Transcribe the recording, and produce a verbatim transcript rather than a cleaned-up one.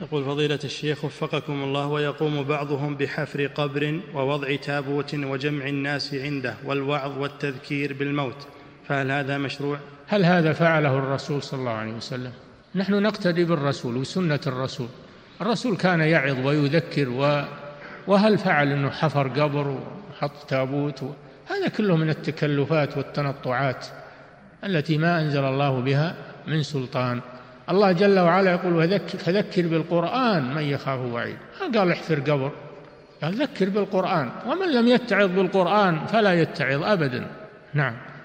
يقول فضيلة الشيخ وفقكم الله، ويقوم بعضهم بحفر قبر ووضع تابوت وجمع الناس عنده والوعظ والتذكير بالموت، فهل هذا مشروع؟ هل هذا فعله الرسول صلى الله عليه وسلم؟ نحن نقتدي بالرسول وسنة الرسول. الرسول كان يعظ ويذكر، و... وهل فعل أنه حفر قبر وحط تابوت و... هذا كله من التكلفات والتنطعات التي ما أنزل الله بها من سلطان. الله جل وعلا يقول فذكر بالقرآن من يخاف وعيد، ما قال احفر قبر، قال ذكر بالقرآن، ومن لم يتعظ بالقرآن فلا يتعظ أبدا. نعم.